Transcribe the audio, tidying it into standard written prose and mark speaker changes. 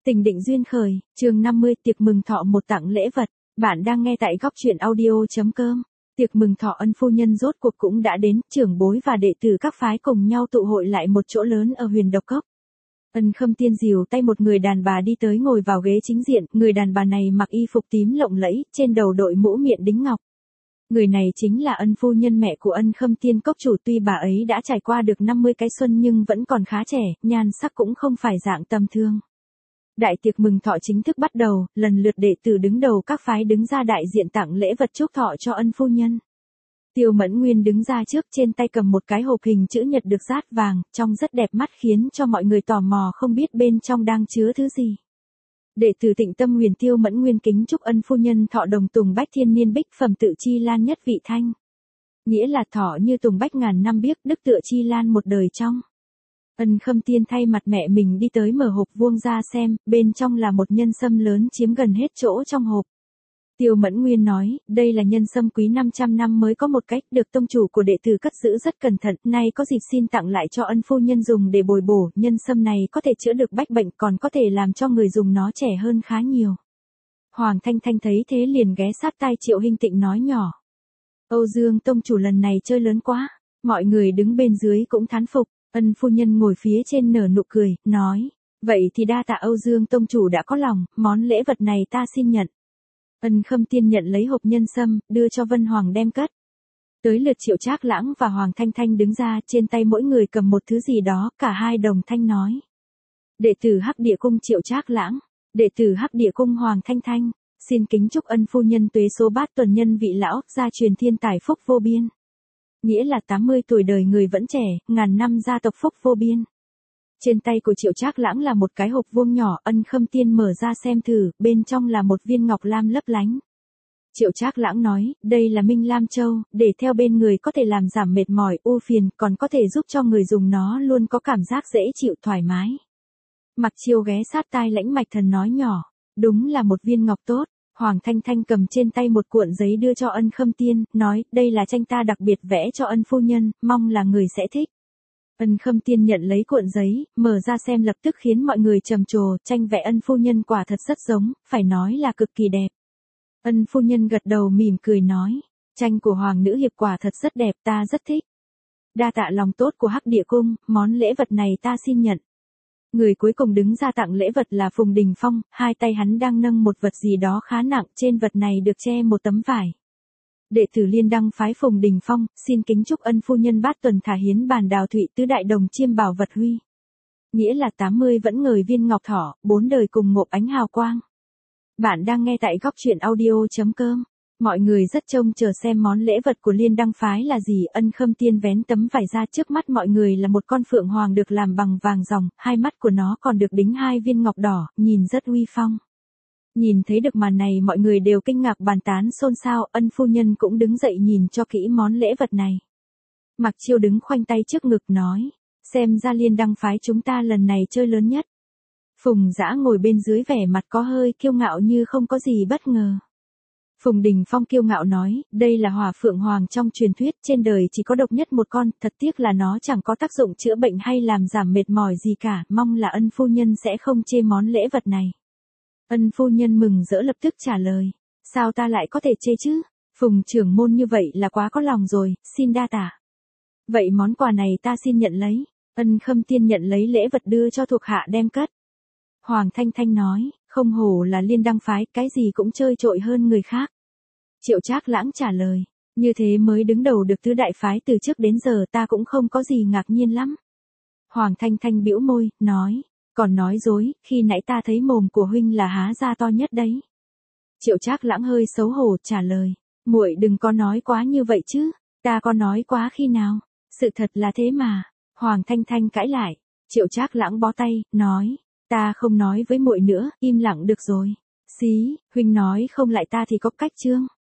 Speaker 1: Tình định duyên khởi, chương 50 tiệc mừng thọ một tặng lễ vật. Bạn đang nghe tại góc truyện audio.com. Tiệc mừng thọ ân phu nhân rốt cuộc cũng đã đến, trưởng bối và đệ tử các phái cùng nhau tụ hội lại một chỗ lớn ở Huyền Độc Cốc. Ân Khâm Tiên dìu tay một người đàn bà đi tới ngồi vào ghế chính diện, người đàn bà này mặc y phục tím lộng lẫy, trên đầu đội mũ miện đính ngọc. Người này chính là ân phu nhân mẹ của Ân Khâm Tiên cốc chủ, tuy bà ấy đã trải qua được 50 cái xuân nhưng vẫn còn khá trẻ, nhan sắc cũng không phải dạng tầm thường. Đại tiệc mừng thọ chính thức bắt đầu, lần lượt đệ tử đứng đầu các phái đứng ra đại diện tặng lễ vật chúc thọ cho ân phu nhân. Tiêu Mẫn Nguyên đứng ra trước, trên tay cầm một cái hộp hình chữ nhật được dát vàng, trông rất đẹp mắt khiến cho mọi người tò mò không biết bên trong đang chứa thứ gì. Đệ tử Tịnh Tâm Huyền Tiêu Mẫn Nguyên kính chúc ân phu nhân thọ đồng tùng bách thiên niên bích phẩm tự chi lan nhất vị thanh. Nghĩa là thọ như tùng bách ngàn năm biếc, đức tựa chi lan một đời trong. Ân Khâm Tiên thay mặt mẹ mình đi tới mở hộp vuông ra xem, bên trong là một nhân sâm lớn chiếm gần hết chỗ trong hộp. Tiêu Mẫn Nguyên nói, đây là nhân sâm quý 500 năm mới có một cách, được tông chủ của đệ tử cất giữ rất cẩn thận, nay có dịp xin tặng lại cho ân phu nhân dùng để bồi bổ, nhân sâm này có thể chữa được bách bệnh, còn có thể làm cho người dùng nó trẻ hơn khá nhiều. Hoàng Thanh Thanh thấy thế liền ghé sát tai Triệu Hinh Tịnh nói nhỏ. Âu Dương tông chủ lần này chơi lớn quá, mọi người đứng bên dưới cũng thán phục. Ân phu nhân ngồi phía trên nở nụ cười, nói, vậy thì đa tạ Âu Dương tông chủ đã có lòng, món lễ vật này ta xin nhận. Ân Khâm Tiên nhận lấy hộp nhân sâm, đưa cho Vân Hoàng đem cất. Tới lượt Triệu Trác Lãng và Hoàng Thanh Thanh đứng ra, trên tay mỗi người cầm một thứ gì đó, cả hai đồng thanh nói. Đệ tử Hắc Địa Cung Triệu Trác Lãng, đệ tử Hắc Địa Cung Hoàng Thanh Thanh, xin kính chúc ân phu nhân tuế số bát tuần nhân vị lão, gia truyền thiên tài phúc vô biên. Nghĩa là 80 tuổi đời người vẫn trẻ, ngàn năm gia tộc phúc vô biên. Trên tay của Triệu Trác Lãng là một cái hộp vuông nhỏ, Ân Khâm Tiên mở ra xem thử, bên trong là một viên ngọc lam lấp lánh. Triệu Trác Lãng nói, đây là Minh Lam Châu, để theo bên người có thể làm giảm mệt mỏi, ưu phiền, còn có thể giúp cho người dùng nó luôn có cảm giác dễ chịu thoải mái. Mặc Chiêu ghé sát tai Lãnh Mạch Thần nói nhỏ, đúng là một viên ngọc tốt. Hoàng Thanh Thanh cầm trên tay một cuộn giấy đưa cho Ân Khâm Tiên, nói, đây là tranh ta đặc biệt vẽ cho ân phu nhân, mong là người sẽ thích. Ân Khâm Tiên nhận lấy cuộn giấy, mở ra xem lập tức khiến mọi người trầm trồ, tranh vẽ ân phu nhân quả thật rất giống, phải nói là cực kỳ đẹp. Ân phu nhân gật đầu mỉm cười nói, tranh của Hoàng nữ hiệp quả thật rất đẹp, ta rất thích. Đa tạ lòng tốt của Hắc Địa Cung, món lễ vật này ta xin nhận. Người cuối cùng đứng ra tặng lễ vật là Phùng Đình Phong, hai tay hắn đang nâng một vật gì đó khá nặng, trên vật này được che một tấm vải. Đệ tử Liên Đăng phái Phùng Đình Phong, xin kính chúc ân phu nhân bát tuần thả hiến bàn đào thụy tứ đại đồng chiêm bảo vật huy. Nghĩa là 80 vẫn ngời viên ngọc thỏ, 4 đời cùng ngộp ánh hào quang. Bạn đang nghe tại góc truyện audio.com. Mọi người rất trông chờ xem món lễ vật của Liên Đăng phái là gì. Ân Khâm Tiên vén tấm vải ra, trước mắt mọi người là một con phượng hoàng được làm bằng vàng ròng, hai mắt của nó còn được đính hai viên ngọc đỏ, nhìn rất uy phong. Nhìn thấy được màn này mọi người đều kinh ngạc bàn tán xôn xao, ân phu nhân cũng đứng dậy nhìn cho kỹ món lễ vật này. Mặc Chiêu đứng khoanh tay trước ngực nói, xem ra Liên Đăng phái chúng ta lần này chơi lớn nhất. Phùng Dã ngồi bên dưới vẻ mặt có hơi kiêu ngạo như không có gì bất ngờ. Phùng Đình Phong kiêu ngạo nói, đây là hỏa phượng hoàng trong truyền thuyết, trên đời chỉ có độc nhất một con, thật tiếc là nó chẳng có tác dụng chữa bệnh hay làm giảm mệt mỏi gì cả, mong là ân phu nhân sẽ không chê món lễ vật này. Ân phu nhân mừng rỡ lập tức trả lời, sao ta lại có thể chê chứ, Phùng trưởng môn như vậy là quá có lòng rồi, xin đa tạ. Vậy món quà này ta xin nhận lấy. Ân Khâm Tiên nhận lấy lễ vật đưa cho thuộc hạ đem cất. Hoàng Thanh Thanh nói, không hổ là Liên Đăng phái, cái gì cũng chơi trội hơn người khác. Triệu Trác Lãng trả lời, như thế mới đứng đầu được tứ đại phái từ trước đến giờ, ta cũng không có gì ngạc nhiên lắm. Hoàng Thanh Thanh bĩu môi, nói, còn nói dối, khi nãy ta thấy mồm của huynh là há ra to nhất đấy. Triệu Trác Lãng hơi xấu hổ trả lời, muội đừng có nói quá như vậy chứ, ta có nói quá khi nào, sự thật là thế mà. Hoàng Thanh Thanh cãi lại, Triệu Trác Lãng bó tay, nói, ta không nói với muội nữa, im lặng được rồi. Xí, huynh nói không lại ta thì có cách chương.